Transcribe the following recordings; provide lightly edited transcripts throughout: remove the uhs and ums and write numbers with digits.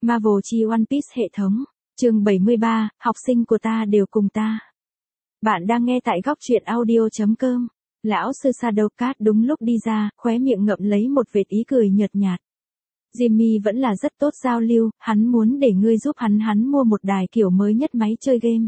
Marvel chi One Piece hệ thống. Chương 73, học sinh của ta đều cùng ta. Bạn đang nghe tại góc truyện audio.com. Lão sư Shadowcat đúng lúc đi ra, khóe miệng ngậm lấy một vệt ý cười nhợt nhạt. Jimmy vẫn là rất tốt giao lưu, hắn muốn để ngươi giúp hắn mua một đài kiểu mới nhất máy chơi game.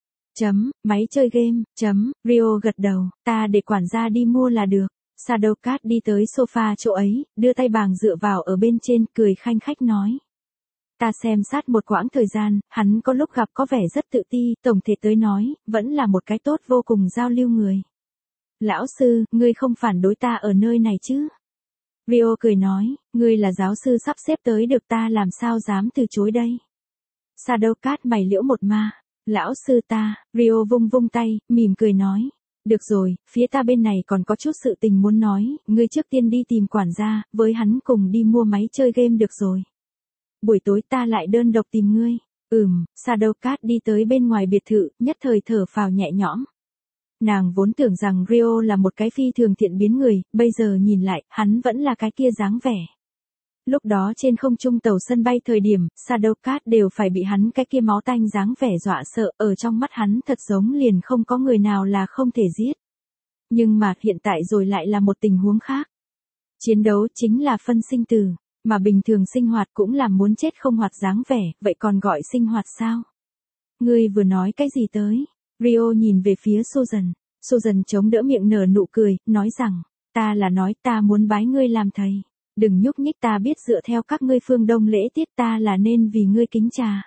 Máy chơi game, Rio gật đầu, ta để quản gia đi mua là được. Shadowcat đi tới sofa chỗ ấy, đưa tay bàng dựa vào ở bên trên, cười khanh khách nói. Ta xem sát một quãng thời gian, hắn có lúc gặp có vẻ rất tự ti, tổng thể tới nói, vẫn là một cái tốt vô cùng giao lưu người. Lão sư, ngươi không phản đối ta ở nơi này chứ? Rio cười nói, ngươi là giáo sư sắp xếp tới được, ta làm sao dám từ chối đây? Shadowcat mày liễu một ma. Lão sư ta, Rio vung vung tay, mỉm cười nói. Được rồi, phía ta bên này còn có chút sự tình muốn nói, ngươi trước tiên đi tìm quản gia, với hắn cùng đi mua máy chơi game được rồi. Buổi tối ta lại đơn độc tìm ngươi. Shadowcat đi tới bên ngoài biệt thự, nhất thời thở phào nhẹ nhõm. Nàng vốn tưởng rằng Rio là một cái phi thường thiện biến người, bây giờ nhìn lại, hắn vẫn là cái kia dáng vẻ. Lúc đó trên không trung tàu sân bay thời điểm, Shadowcat đều phải bị hắn cái kia máu tanh dáng vẻ dọa sợ, ở trong mắt hắn thật giống liền không có người nào là không thể giết. Nhưng mà hiện tại rồi lại là một tình huống khác. Chiến đấu chính là phân sinh tử, mà bình thường sinh hoạt cũng là muốn chết không hoạt dáng vẻ, vậy còn gọi sinh hoạt sao? Ngươi vừa nói cái gì tới? Rio nhìn về phía Susan. Susan chống đỡ miệng nở nụ cười, nói rằng, ta là nói ta muốn bái ngươi làm thầy. Đừng nhúc nhích, ta biết dựa theo các ngươi phương Đông lễ tiết ta là nên vì ngươi kính trà.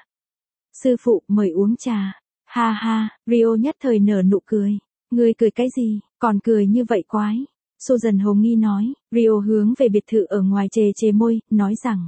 Sư phụ, mời uống trà. Ha ha, Rio nhất thời nở nụ cười. Ngươi cười cái gì, còn cười như vậy quái. Susan hồ nghi nói, Rio hướng về biệt thự ở ngoài chề chề môi, nói rằng.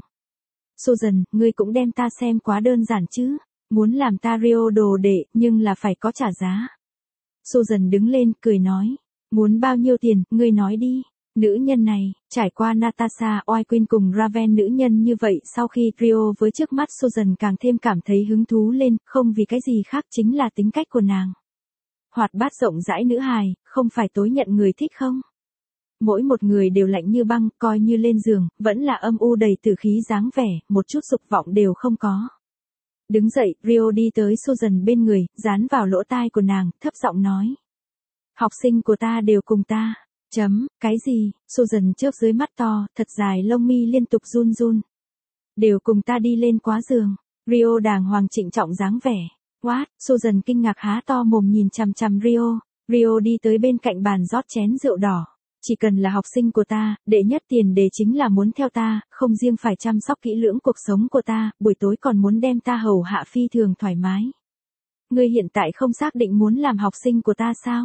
Susan, ngươi cũng đem ta xem quá đơn giản chứ. Muốn làm ta Rio đồ đệ, nhưng là phải có trả giá. Susan đứng lên, cười nói. Muốn bao nhiêu tiền, ngươi nói đi. Nữ nhân này, trải qua Natasha Oiquin cùng Raven nữ nhân như vậy, sau khi Rio với trước mắt Susan càng thêm cảm thấy hứng thú lên, không vì cái gì khác chính là tính cách của nàng. Hoạt bát rộng rãi nữ hài, không phải tối nhận người thích không? Mỗi một người đều lạnh như băng, coi như lên giường, vẫn là âm u đầy tử khí dáng vẻ, một chút dục vọng đều không có. Đứng dậy, Rio đi tới Susan bên người, dán vào lỗ tai của nàng, thấp giọng nói. Học sinh của ta đều cùng ta. Cái gì? Susan chớp dưới mắt to, thật dài lông mi liên tục run run. Đều cùng ta đi lên quá giường. Rio đàng hoàng trịnh trọng dáng vẻ. What? Susan kinh ngạc há to mồm nhìn chằm chằm Rio. Rio đi tới bên cạnh bàn rót chén rượu đỏ. Chỉ cần là học sinh của ta, đệ nhất tiền đề chính là muốn theo ta, không riêng phải chăm sóc kỹ lưỡng cuộc sống của ta, buổi tối còn muốn đem ta hầu hạ phi thường thoải mái. Ngươi hiện tại không xác định muốn làm học sinh của ta sao?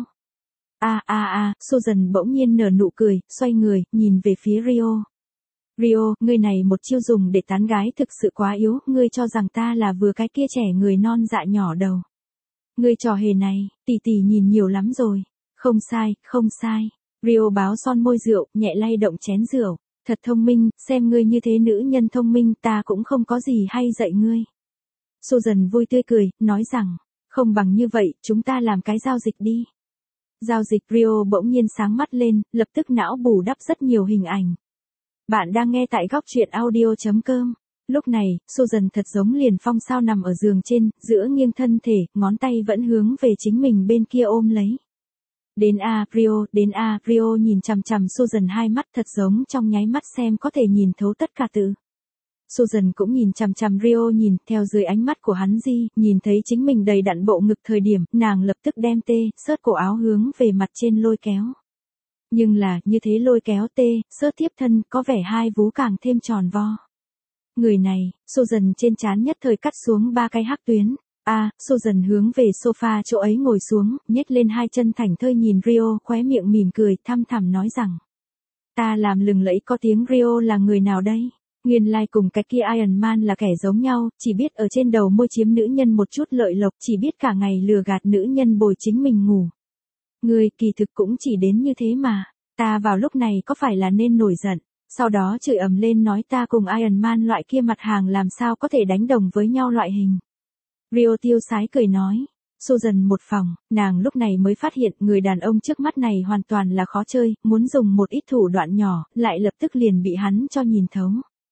Susan bỗng nhiên nở nụ cười, xoay người, nhìn về phía Rio. Rio, ngươi này một chiêu dùng để tán gái thực sự quá yếu, ngươi cho rằng ta là vừa cái kia trẻ người non dạ nhỏ đầu. Ngươi trò hề này, tỷ tỷ nhìn nhiều lắm rồi. Không sai. Rio báo son môi rượu, nhẹ lay động chén rượu. Thật thông minh, xem ngươi như thế nữ nhân thông minh, ta cũng không có gì hay dạy ngươi. Susan vui tươi cười, nói rằng, không bằng như vậy, chúng ta làm cái giao dịch đi. Giao dịch. Rio bỗng nhiên sáng mắt lên, lập tức não bù đắp rất nhiều hình ảnh. Bạn đang nghe tại góc truyện audio.com. Lúc này, Susan thật giống liền phong sao nằm ở giường trên, giữa nghiêng thân thể, ngón tay vẫn hướng về chính mình bên kia ôm lấy. Đến Rio nhìn chằm chằm Susan hai mắt thật giống trong nháy mắt xem có thể nhìn thấu tất cả tự. Susan cũng nhìn chằm chằm Rio nhìn, theo dưới ánh mắt của hắn nhìn thấy chính mình đầy đặn bộ ngực thời điểm, nàng lập tức đem sớt cổ áo hướng về mặt trên lôi kéo. Nhưng là, như thế lôi kéo sớt tiếp thân, có vẻ hai vú càng thêm tròn vo. Người này, Susan trên trán nhất thời cắt xuống 3 cái hắc tuyến. Susan hướng về sofa chỗ ấy ngồi xuống, nhếch lên hai chân thảnh thơi nhìn Rio, khóe miệng mỉm cười, thăm thẳm nói rằng. Ta làm lừng lẫy có tiếng Rio là người nào đây? Nguyên lai cùng cái kia Iron Man là kẻ giống nhau, chỉ biết ở trên đầu môi chiếm nữ nhân một chút lợi lộc, chỉ biết cả ngày lừa gạt nữ nhân bồi chính mình ngủ. Ngươi kỳ thực cũng chỉ đến như thế mà, ta vào lúc này có phải là nên nổi giận, sau đó chửi ầm lên nói ta cùng Iron Man loại kia mặt hàng làm sao có thể đánh đồng với nhau loại hình. Rio tiêu sái cười nói. Susan một phòng, nàng lúc này mới phát hiện người đàn ông trước mắt này hoàn toàn là khó chơi, muốn dùng một ít thủ đoạn nhỏ, lại lập tức liền bị hắn cho nhìn thấu.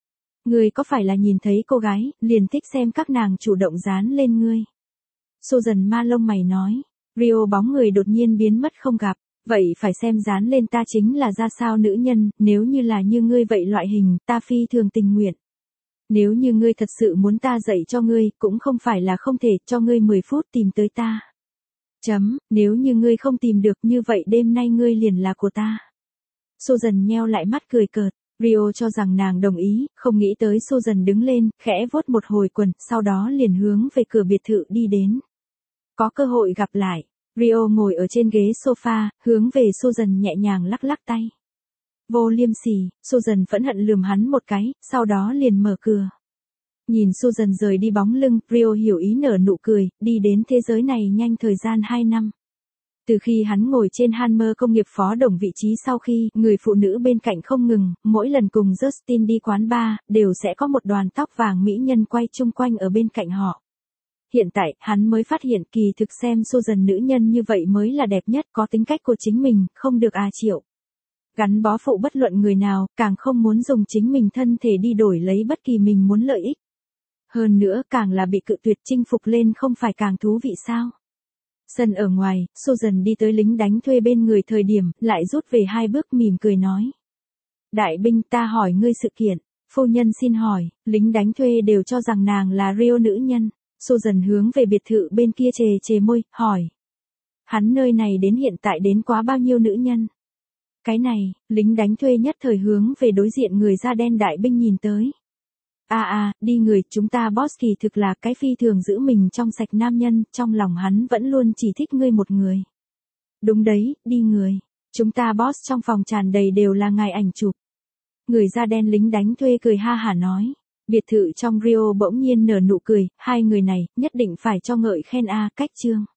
Ngươi có phải là nhìn thấy cô gái, liền thích xem các nàng chủ động dán lên ngươi? Susan ma lông mày nói. Rio bóng người đột nhiên biến mất không gặp. Vậy phải xem dán lên ta chính là ra sao nữ nhân, nếu như là như ngươi vậy loại hình, ta phi thường tình nguyện. Nếu như ngươi thật sự muốn ta dạy cho ngươi, cũng không phải là không thể, cho ngươi 10 phút tìm tới ta. Nếu như ngươi không tìm được như vậy đêm nay ngươi liền là của ta. Susan nheo lại mắt cười cợt. Rio cho rằng nàng đồng ý, không nghĩ tới Susan đứng lên, khẽ vuốt một hồi quần, sau đó liền hướng về cửa biệt thự đi đến. Có cơ hội gặp lại. Rio ngồi ở trên ghế sofa, hướng về Susan nhẹ nhàng lắc lắc tay. Vô liêm sỉ, Susan phẫn hận lườm hắn một cái, sau đó liền mở cửa. Nhìn Susan rời đi bóng lưng, Rio hiểu ý nở nụ cười, đi đến thế giới này nhanh thời gian 2 năm. Từ khi hắn ngồi trên Hammer công nghiệp phó đồng vị trí sau khi, người phụ nữ bên cạnh không ngừng, mỗi lần cùng Justin đi quán bar, đều sẽ có một đoàn tóc vàng mỹ nhân quay chung quanh ở bên cạnh họ. Hiện tại, hắn mới phát hiện kỳ thực xem Susan nữ nhân như vậy mới là đẹp nhất, có tính cách của chính mình, không được chịu. Gắn bó phụ bất luận người nào, càng không muốn dùng chính mình thân thể đi đổi lấy bất kỳ mình muốn lợi ích. Hơn nữa càng là bị cự tuyệt chinh phục lên không phải càng thú vị sao? Sân ở ngoài, Susan đi tới lính đánh thuê bên người thời điểm, lại rút về 2 bước mỉm cười nói. Đại binh ta hỏi ngươi sự kiện, phu nhân xin hỏi, lính đánh thuê đều cho rằng nàng là Rio nữ nhân. Susan hướng về biệt thự bên kia chề chề môi, hỏi. Hắn nơi này đến hiện tại đến quá bao nhiêu nữ nhân? Cái này, lính đánh thuê nhất thời hướng về đối diện người da đen đại binh nhìn tới. Đi người, chúng ta boss kỳ thực là cái phi thường giữ mình trong sạch nam nhân, trong lòng hắn vẫn luôn chỉ thích ngươi một người. Đúng đấy, đi người. Chúng ta boss trong phòng tràn đầy đều là ngài ảnh chụp. Người da đen lính đánh thuê cười ha hả nói. Biệt thự trong Rio bỗng nhiên nở nụ cười, hai người này, nhất định phải cho ngợi khen cách chương.